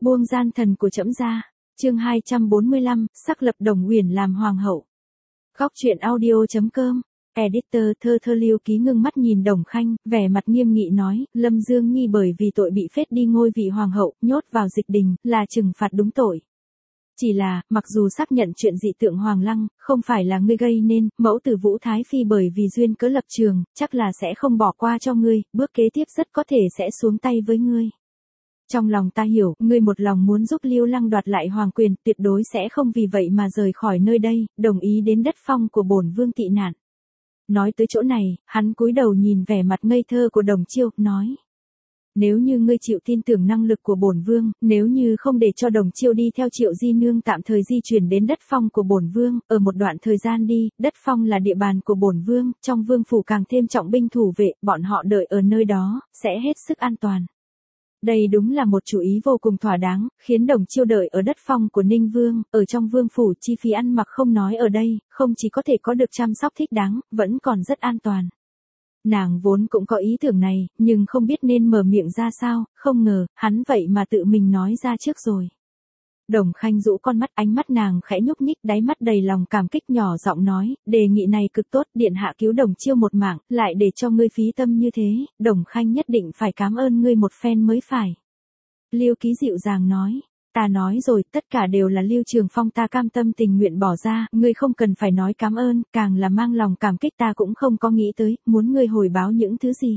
Buông gian thần của trẫm ra. Chương 245, xác lập Đồng Uyển làm hoàng hậu. Góc truyện audio.com. Editor thơ Lưu Ký ngưng mắt nhìn Đồng Khanh, vẻ mặt nghiêm nghị nói, Lâm Dương Nhi bởi vì tội bị phết đi ngôi vị hoàng hậu, nhốt vào dịch đình, là trừng phạt đúng tội. Chỉ là, mặc dù xác nhận chuyện dị tượng Hoàng Lăng, không phải là ngươi gây nên, mẫu tử Vũ Thái Phi bởi vì duyên cớ lập trường, chắc là sẽ không bỏ qua cho ngươi, bước kế tiếp rất có thể sẽ xuống tay với ngươi. Trong lòng ta hiểu, ngươi một lòng muốn giúp Lưu Lăng đoạt lại hoàng quyền, tuyệt đối sẽ không vì vậy mà rời khỏi nơi đây, đồng ý đến đất phong của bổn vương tị nạn. Nói tới chỗ này, hắn cúi đầu nhìn vẻ mặt ngây thơ của Đồng Chiêu, nói. Nếu như ngươi chịu tin tưởng năng lực của bổn vương, nếu như không để cho Đồng Chiêu đi theo Triệu Di Nương tạm thời di chuyển đến đất phong của bổn vương, ở một đoạn thời gian đi, đất phong là địa bàn của bổn vương, trong vương phủ càng thêm trọng binh thủ vệ, bọn họ đợi ở nơi đó, sẽ hết sức an toàn. Đây đúng là một chủ ý vô cùng thỏa đáng, khiến Đồng Chiêu đợi ở đất phong của Ninh Vương, ở trong vương phủ chi phí ăn mặc không nói ở đây, không chỉ có thể có được chăm sóc thích đáng, vẫn còn rất an toàn. Nàng vốn cũng có ý tưởng này, nhưng không biết nên mở miệng ra sao, không ngờ, hắn vậy mà tự mình nói ra trước rồi. Đồng Khanh rũ con mắt, ánh mắt nàng khẽ nhúc nhích, đáy mắt đầy lòng cảm kích, nhỏ giọng nói, đề nghị này cực tốt, điện hạ cứu Đồng Chiêu một mạng, lại để cho ngươi phí tâm như thế, Đồng Khanh nhất định phải cảm ơn ngươi một phen mới phải. Lưu Ký dịu dàng nói, ta nói rồi, tất cả đều là Lưu Trường Phong ta cam tâm tình nguyện bỏ ra, ngươi không cần phải nói cảm ơn, càng là mang lòng cảm kích ta cũng không có nghĩ tới, muốn ngươi hồi báo những thứ gì.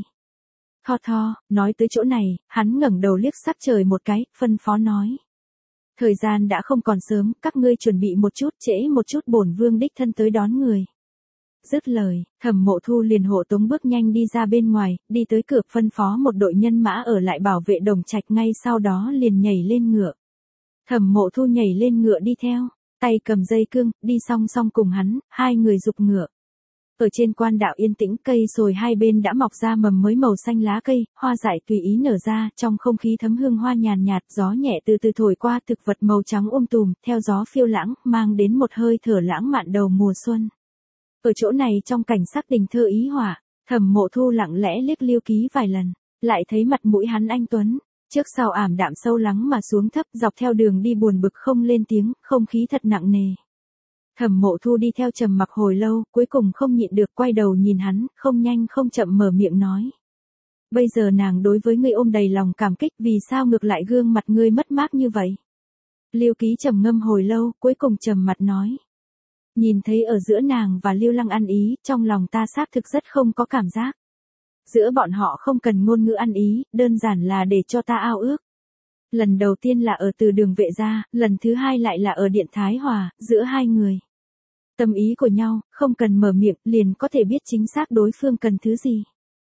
Tho, nói tới chỗ này, hắn ngẩng đầu liếc sát trời một cái, phân phó nói. Thời gian đã không còn sớm, các ngươi chuẩn bị một chút, trễ một chút bổn vương đích thân tới đón người. Dứt lời, Thẩm Mộ Thu liền hộ tống bước nhanh đi ra bên ngoài, đi tới cửa phân phó một đội nhân mã ở lại bảo vệ Đồng Trạch, ngay sau đó liền nhảy lên ngựa. Thẩm Mộ Thu nhảy lên ngựa đi theo, tay cầm dây cương, đi song song cùng hắn, hai người giục ngựa. Ở trên quan đạo yên tĩnh, cây sồi hai bên đã mọc ra mầm mới màu xanh lá cây, hoa dại tùy ý nở ra, trong không khí thấm hương hoa nhàn nhạt, gió nhẹ từ từ thổi qua thực vật màu trắng tùm, theo gió phiêu lãng, mang đến một hơi thở lãng mạn đầu mùa xuân. Ở chỗ này trong cảnh sắc tình thơ ý họa, Thẩm Mộ Thu lặng lẽ liếc Lưu Ký vài lần, lại thấy mặt mũi hắn anh tuấn, trước sau ảm đạm sâu lắng mà xuống thấp, dọc theo đường đi buồn bực không lên tiếng, không khí thật nặng nề. Thẩm Mộ Thu đi theo trầm mặc hồi lâu, cuối cùng không nhịn được quay đầu nhìn hắn, không nhanh không chậm mở miệng nói. Bây giờ nàng đối với ngươi ôm đầy lòng cảm kích, vì sao ngược lại gương mặt ngươi mất mát như vậy? Lưu Ký trầm ngâm hồi lâu, cuối cùng trầm mặt nói. Nhìn thấy ở giữa nàng và Lưu Lăng ăn ý, trong lòng ta xác thực rất không có cảm giác. Giữa bọn họ không cần ngôn ngữ ăn ý, đơn giản là để cho ta ao ước. Lần đầu tiên là ở từ Đường Vệ gia, lần thứ hai lại là ở Điện Thái Hòa, giữa hai người. Tâm ý của nhau, không cần mở miệng, liền có thể biết chính xác đối phương cần thứ gì.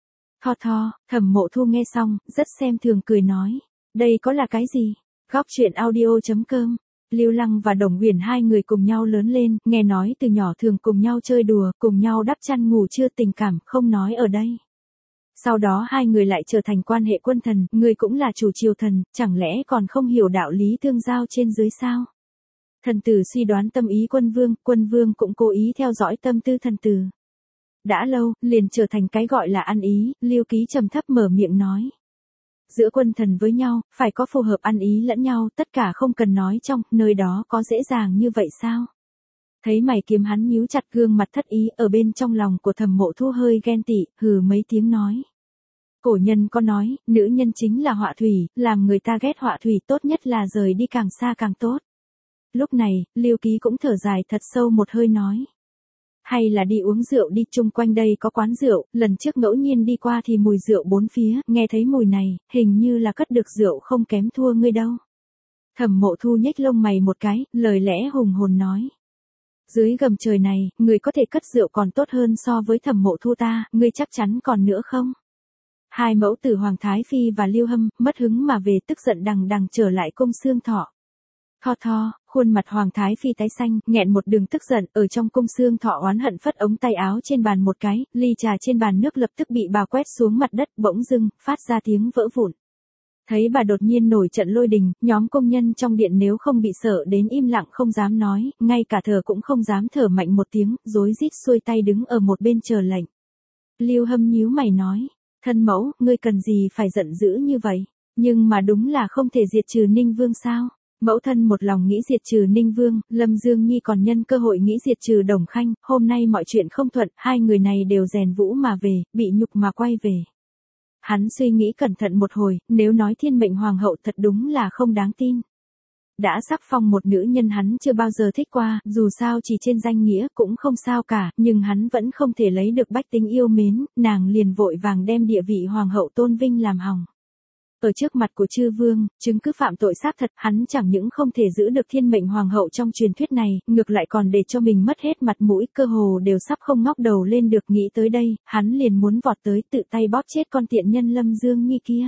Tho, Thẩm Mộ Thu nghe xong, rất xem thường cười nói. Đây có là cái gì? Góc truyện audio.com. Lưu Lăng và Đồng Uyển hai người cùng nhau lớn lên, nghe nói từ nhỏ thường cùng nhau chơi đùa, cùng nhau đắp chăn ngủ trưa, tình cảm không nói ở đây. Sau đó hai người lại trở thành quan hệ quân thần, người cũng là chủ triều thần, chẳng lẽ còn không hiểu đạo lý tương giao trên dưới sao? Thần tử suy đoán tâm ý quân vương cũng cố ý theo dõi tâm tư thần tử. Đã lâu, liền trở thành cái gọi là ăn ý, Lưu Ký trầm thấp mở miệng nói. Giữa quân thần với nhau, phải có phù hợp ăn ý lẫn nhau, tất cả không cần nói trong, nơi đó có dễ dàng như vậy sao? Thấy mày kiếm hắn nhíu chặt, gương mặt thất ý, ở bên trong lòng của Thẩm Mộ Thu hơi ghen tị, hừ mấy tiếng nói. Cổ nhân có nói, nữ nhân chính là họa thủy, làm người ta ghét họa thủy, tốt nhất là rời đi càng xa càng tốt. Lúc này, Lưu Ký cũng thở dài thật sâu một hơi nói. Hay là đi uống rượu đi, chung quanh đây có quán rượu, lần trước ngẫu nhiên đi qua thì mùi rượu bốn phía, nghe thấy mùi này, hình như là cất được rượu không kém thua ngươi đâu. Thẩm Mộ Thu nhếch lông mày một cái, lời lẽ hùng hồn nói. Dưới gầm trời này, người có thể cất rượu còn tốt hơn so với Thẩm Mộ Thu ta, ngươi chắc chắn còn nữa không? Hai mẫu tử Hoàng Thái Phi và Lưu Hâm, mất hứng mà về, tức giận đằng đằng trở lại cung Xương Thọ. Tho, khuôn mặt Hoàng Thái Phi tái xanh, nghẹn một đường tức giận, ở trong cung Xương Thọ oán hận phất ống tay áo trên bàn một cái, ly trà trên bàn nước lập tức bị bà quét xuống mặt đất, bỗng dưng, phát ra tiếng vỡ vụn. Thấy bà đột nhiên nổi trận lôi đình, nhóm công nhân trong điện nếu không bị sợ đến im lặng không dám nói, ngay cả thở cũng không dám thở mạnh một tiếng, rối rít xuôi tay đứng ở một bên chờ lệnh. Lưu Hâm nhíu mày nói, thân mẫu, ngươi cần gì phải giận dữ như vậy? Nhưng mà đúng là không thể diệt trừ Ninh Vương sao? Mẫu thân một lòng nghĩ diệt trừ Ninh Vương, Lâm Dương Nhi còn nhân cơ hội nghĩ diệt trừ Đồng Khanh, hôm nay mọi chuyện không thuận, hai người này đều rèn vũ mà về, bị nhục mà quay về. Hắn suy nghĩ cẩn thận một hồi, nếu nói thiên mệnh hoàng hậu thật đúng là không đáng tin. Đã sắc phong một nữ nhân hắn chưa bao giờ thích qua, dù sao chỉ trên danh nghĩa cũng không sao cả, nhưng hắn vẫn không thể lấy được bách tính yêu mến, nàng liền vội vàng đem địa vị hoàng hậu tôn vinh làm hỏng. Ở trước mặt của chư vương, chứng cứ phạm tội xác thật, hắn chẳng những không thể giữ được thiên mệnh hoàng hậu trong truyền thuyết này, ngược lại còn để cho mình mất hết mặt mũi, cơ hồ đều sắp không ngóc đầu lên được. Nghĩ tới đây, hắn liền muốn vọt tới tự tay bóp chết con tiện nhân Lâm Dương Nhi kia.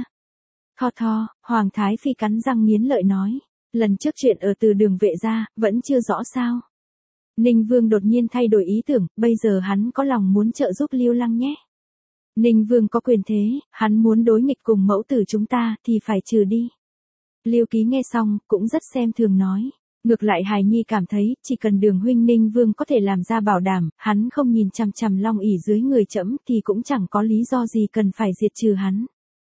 Tho, Hoàng Thái Phi cắn răng nghiến lợi nói, lần trước chuyện ở từ đường vệ ra, vẫn chưa rõ sao. Ninh Vương đột nhiên thay đổi ý tưởng, bây giờ hắn có lòng muốn trợ giúp Lưu Lăng nhé. Ninh Vương có quyền thế, hắn muốn đối nghịch cùng mẫu tử chúng ta thì phải trừ đi. Lưu Ký nghe xong, cũng rất xem thường nói. Ngược lại Hài Nhi cảm thấy, chỉ cần Đường huynh Ninh Vương có thể làm ra bảo đảm, hắn không nhìn chằm chằm Long ỷ dưới người trẫm thì cũng chẳng có lý do gì cần phải diệt trừ hắn.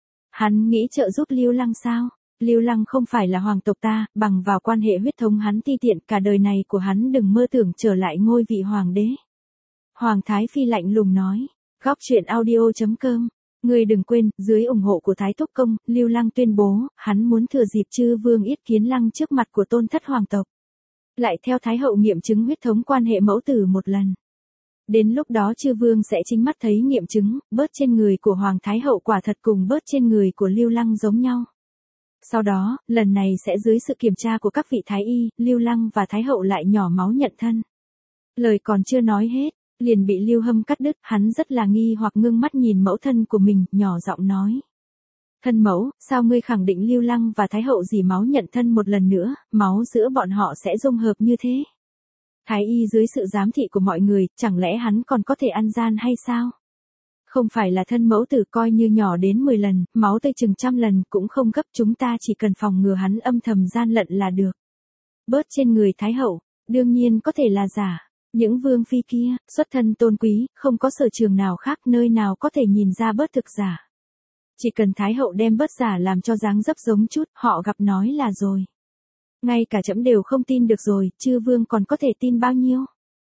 Hắn nghĩ trợ giúp Lưu Lăng sao? Lưu Lăng không phải là hoàng tộc ta, bằng vào quan hệ huyết thống hắn ti tiện, cả đời này của hắn đừng mơ tưởng trở lại ngôi vị hoàng đế. Hoàng Thái Phi lạnh lùng nói. Góc truyện audio.com. Người đừng quên, dưới ủng hộ của Thái Thúc Công, Lưu Lăng tuyên bố, hắn muốn thừa dịp chư vương yết kiến lăng trước mặt của tôn thất hoàng tộc. Lại theo Thái hậu nghiệm chứng huyết thống quan hệ mẫu tử một lần. Đến lúc đó chư vương sẽ chính mắt thấy nghiệm chứng, bớt trên người của Hoàng Thái hậu quả thật cùng bớt trên người của Lưu Lăng giống nhau. Sau đó, lần này sẽ dưới sự kiểm tra của các vị Thái y, Lưu Lăng và Thái hậu lại nhỏ máu nhận thân. Lời còn chưa nói hết, liền bị Lưu Hâm cắt đứt, hắn rất là nghi hoặc ngưng mắt nhìn mẫu thân của mình, nhỏ giọng nói. Thân mẫu, sao ngươi khẳng định Lưu Lăng và Thái hậu dì máu nhận thân một lần nữa, máu giữa bọn họ sẽ dung hợp như thế? Thái y dưới sự giám thị của mọi người, chẳng lẽ hắn còn có thể ăn gian hay sao? Không phải là thân mẫu tử, coi như nhỏ đến 10 lần, máu tươi chừng 100 lần cũng không gấp, chúng ta chỉ cần phòng ngừa hắn âm thầm gian lận là được. Bớt trên người Thái hậu, đương nhiên có thể là giả. Những vương phi kia, xuất thân tôn quý, không có sở trường nào khác, nơi nào có thể nhìn ra bớt thực giả. Chỉ cần Thái hậu đem bớt giả làm cho dáng dấp giống chút, họ gặp nói là rồi. Ngay cả trẫm đều không tin được rồi, chư vương còn có thể tin bao nhiêu?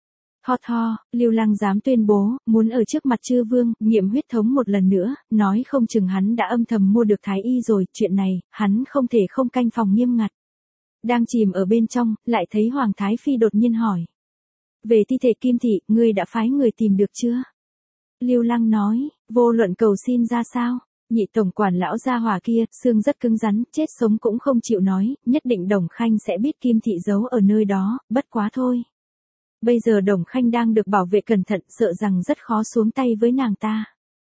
Tho, Lưu Lăng dám tuyên bố, muốn ở trước mặt chư vương, nghiệm huyết thống một lần nữa, nói không chừng hắn đã âm thầm mua được Thái y rồi, chuyện này, hắn không thể không canh phòng nghiêm ngặt. Đang chìm ở bên trong, lại thấy Hoàng Thái Phi đột nhiên hỏi. Về thi thể Kim Thị, ngươi đã phái người tìm được chưa? Lưu Lăng nói, vô luận cầu xin ra sao, nhị tổng quản lão gia hỏa kia, xương rất cứng rắn, chết sống cũng không chịu nói, nhất định Đồng Khanh sẽ biết Kim Thị giấu ở nơi đó, bất quá thôi. Bây giờ Đồng Khanh đang được bảo vệ cẩn thận, sợ rằng rất khó xuống tay với nàng ta.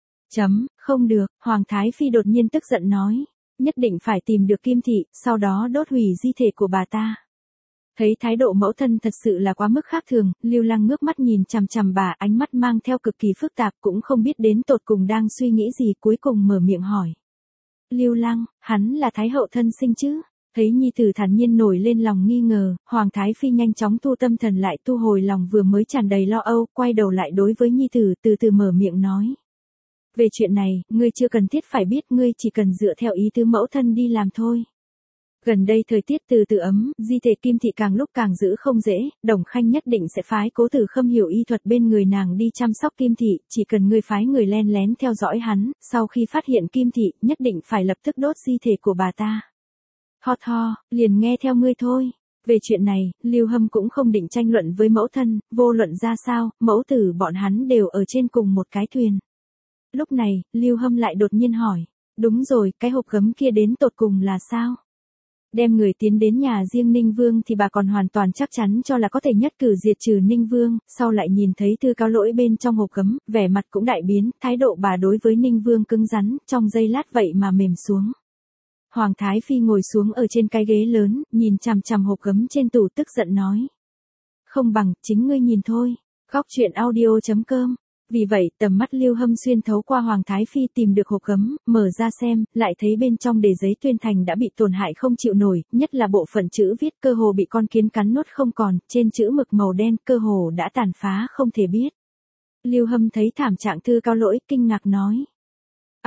Không được, Hoàng Thái Phi đột nhiên tức giận nói, nhất định phải tìm được Kim Thị, sau đó đốt hủy di thể của bà ta. Thấy thái độ mẫu thân thật sự là quá mức khác thường, Lưu Lăng ngước mắt nhìn chằm chằm bà, ánh mắt mang theo cực kỳ phức tạp, cũng không biết đến tột cùng đang suy nghĩ gì, cuối cùng mở miệng hỏi. Lưu Lăng, hắn là Thái hậu thân sinh chứ? Thấy nhi tử thản nhiên nổi lên lòng nghi ngờ, Hoàng Thái Phi nhanh chóng thu tâm thần lại, thu hồi lòng vừa mới tràn đầy lo âu, quay đầu lại đối với nhi tử, từ từ mở miệng nói. Về chuyện này, ngươi chưa cần thiết phải biết, ngươi chỉ cần dựa theo ý tứ mẫu thân đi làm thôi. Gần đây thời tiết từ từ ấm, di thể Kim Thị càng lúc càng giữ không dễ, Đồng Khanh nhất định sẽ phái Cố Tử Khâm hiểu y thuật bên người nàng đi chăm sóc Kim Thị, chỉ cần ngươi phái người len lén theo dõi hắn, sau khi phát hiện Kim Thị, nhất định phải lập tức đốt di thể của bà ta. Tho, liền nghe theo ngươi thôi. Về chuyện này, Lưu Hâm cũng không định tranh luận với mẫu thân, vô luận ra sao, mẫu tử bọn hắn đều ở trên cùng một cái thuyền. Lúc này, Lưu Hâm lại đột nhiên hỏi, đúng rồi, cái hộp gấm kia đến tột cùng là sao? Đem người tiến đến nhà riêng Ninh Vương thì bà còn hoàn toàn chắc chắn cho là có thể nhất cử diệt trừ Ninh Vương, sau lại nhìn thấy thư cáo lỗi bên trong hộp gấm, vẻ mặt cũng đại biến, thái độ bà đối với Ninh Vương cứng rắn, trong giây lát vậy mà mềm xuống. Hoàng Thái Phi ngồi xuống ở trên cái ghế lớn, nhìn chằm chằm hộp gấm trên tủ tức giận nói. Không bằng, chính ngươi nhìn thôi. Góc truyện audio.com. Vì vậy, tầm mắt Lưu Hâm xuyên thấu qua Hoàng Thái Phi tìm được hộp gấm, mở ra xem, lại thấy bên trong đề giấy tuyên thành đã bị tổn hại không chịu nổi, nhất là bộ phận chữ viết cơ hồ bị con kiến cắn nuốt không còn, trên chữ mực màu đen cơ hồ đã tàn phá không thể biết. Lưu Hâm thấy thảm trạng thư cáo lỗi, kinh ngạc nói.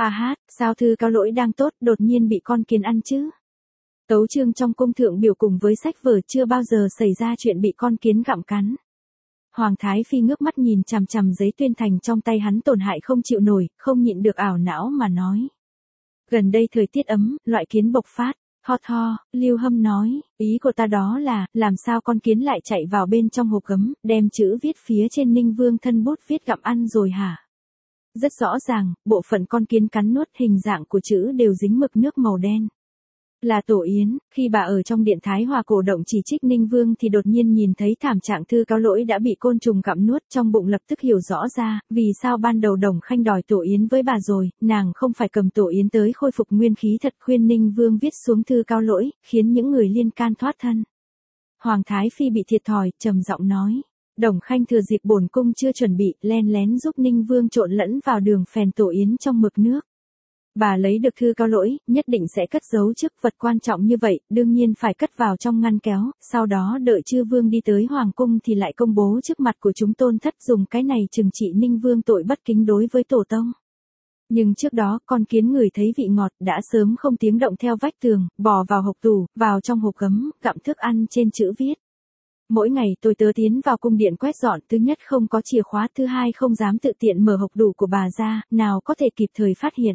A hát, sao Thư Cao Lỗi đang tốt, đột nhiên bị con kiến ăn chứ? Tấu chương trong cung thượng biểu cùng với sách vở chưa bao giờ xảy ra chuyện bị con kiến gặm cắn. Hoàng Thái Phi ngước mắt nhìn chằm chằm giấy tuyên thành trong tay hắn tổn hại không chịu nổi, không nhịn được ảo não mà nói. Gần đây thời tiết ấm, loại kiến bộc phát. Ho, Lưu Hâm nói, ý của ta đó là, làm sao con kiến lại chạy vào bên trong hộp gấm, đem chữ viết phía trên Ninh Vương thân bút viết gặm ăn rồi hả? Rất rõ ràng, bộ phận con kiến cắn nuốt hình dạng của chữ đều dính mực nước màu đen. Là Tổ Yến, khi bà ở trong điện Thái Hòa cổ động chỉ trích Ninh Vương thì đột nhiên nhìn thấy thảm trạng Thư Cao Lỗi đã bị côn trùng gặm nuốt, trong bụng lập tức hiểu rõ ra, vì sao ban đầu Đồng Khanh đòi Tổ Yến với bà rồi, nàng không phải cầm Tổ Yến tới khôi phục nguyên khí thật, khuyên Ninh Vương viết xuống Thư Cao Lỗi, khiến những người liên can thoát thân. Hoàng Thái Phi bị thiệt thòi, trầm giọng nói. Đồng Khanh thừa dịp bổn cung chưa chuẩn bị, len lén giúp Ninh Vương trộn lẫn vào đường phèn Tổ Yến trong mực nước. Bà lấy được Thư Cao Lỗi, nhất định sẽ cất giấu chức vật quan trọng như vậy, đương nhiên phải cất vào trong ngăn kéo, sau đó đợi chư vương đi tới hoàng cung thì lại công bố trước mặt của chúng tôn thất dùng cái này trừng trị Ninh Vương tội bất kính đối với tổ tông. Nhưng trước đó, con kiến người thấy vị ngọt đã sớm không tiếng động theo vách tường, bò vào hộc tủ, vào trong hộp gấm, gặm thức ăn trên chữ viết. Mỗi ngày tôi tớ tiến vào cung điện quét dọn, thứ nhất không có chìa khóa, thứ hai không dám tự tiện mở hộc tủ của bà ra, nào có thể kịp thời phát hiện.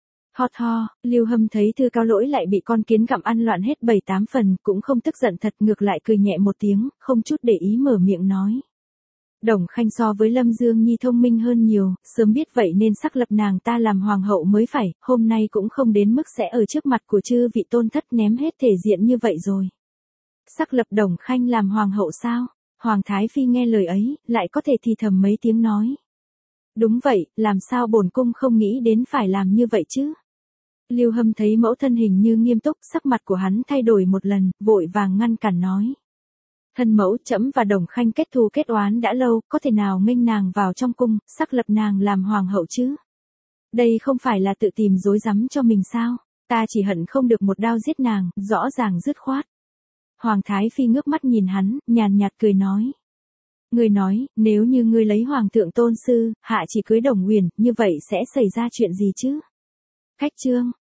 Ho, Lưu Hâm thấy Thư Cao Lỗi lại bị con kiến gặm ăn loạn hết 7-8 phần, cũng không tức giận thật, ngược lại cười nhẹ một tiếng, không chút để ý mở miệng nói. Đồng Khanh so với Lâm Dương Nhi thông minh hơn nhiều, sớm biết vậy nên sắc lập nàng ta làm hoàng hậu mới phải, hôm nay cũng không đến mức sẽ ở trước mặt của chư vị tôn thất ném hết thể diện như vậy rồi. Sắc lập Đồng Khanh làm hoàng hậu sao? Hoàng Thái Phi nghe lời ấy, lại có thể thì thầm mấy tiếng nói. Đúng vậy, làm sao bổn cung không nghĩ đến phải làm như vậy chứ? Lưu Hâm thấy mẫu thân hình như nghiêm túc, sắc mặt của hắn thay đổi một lần, vội vàng ngăn cản nói. Thân mẫu, trẫm và Đồng Khanh kết thù kết oán đã lâu, có thể nào nghênh nàng vào trong cung, sắc lập nàng làm hoàng hậu chứ? Đây không phải là tự tìm rối rắm cho mình sao? Ta chỉ hận không được một đao giết nàng, rõ ràng dứt khoát. Hoàng Thái Phi ngước mắt nhìn hắn, nhàn nhạt cười nói. Ngươi nói, nếu như ngươi lấy hoàng thượng tôn sư, hạ chỉ cưới Đồng Huyền, như vậy sẽ xảy ra chuyện gì chứ? Khách chương.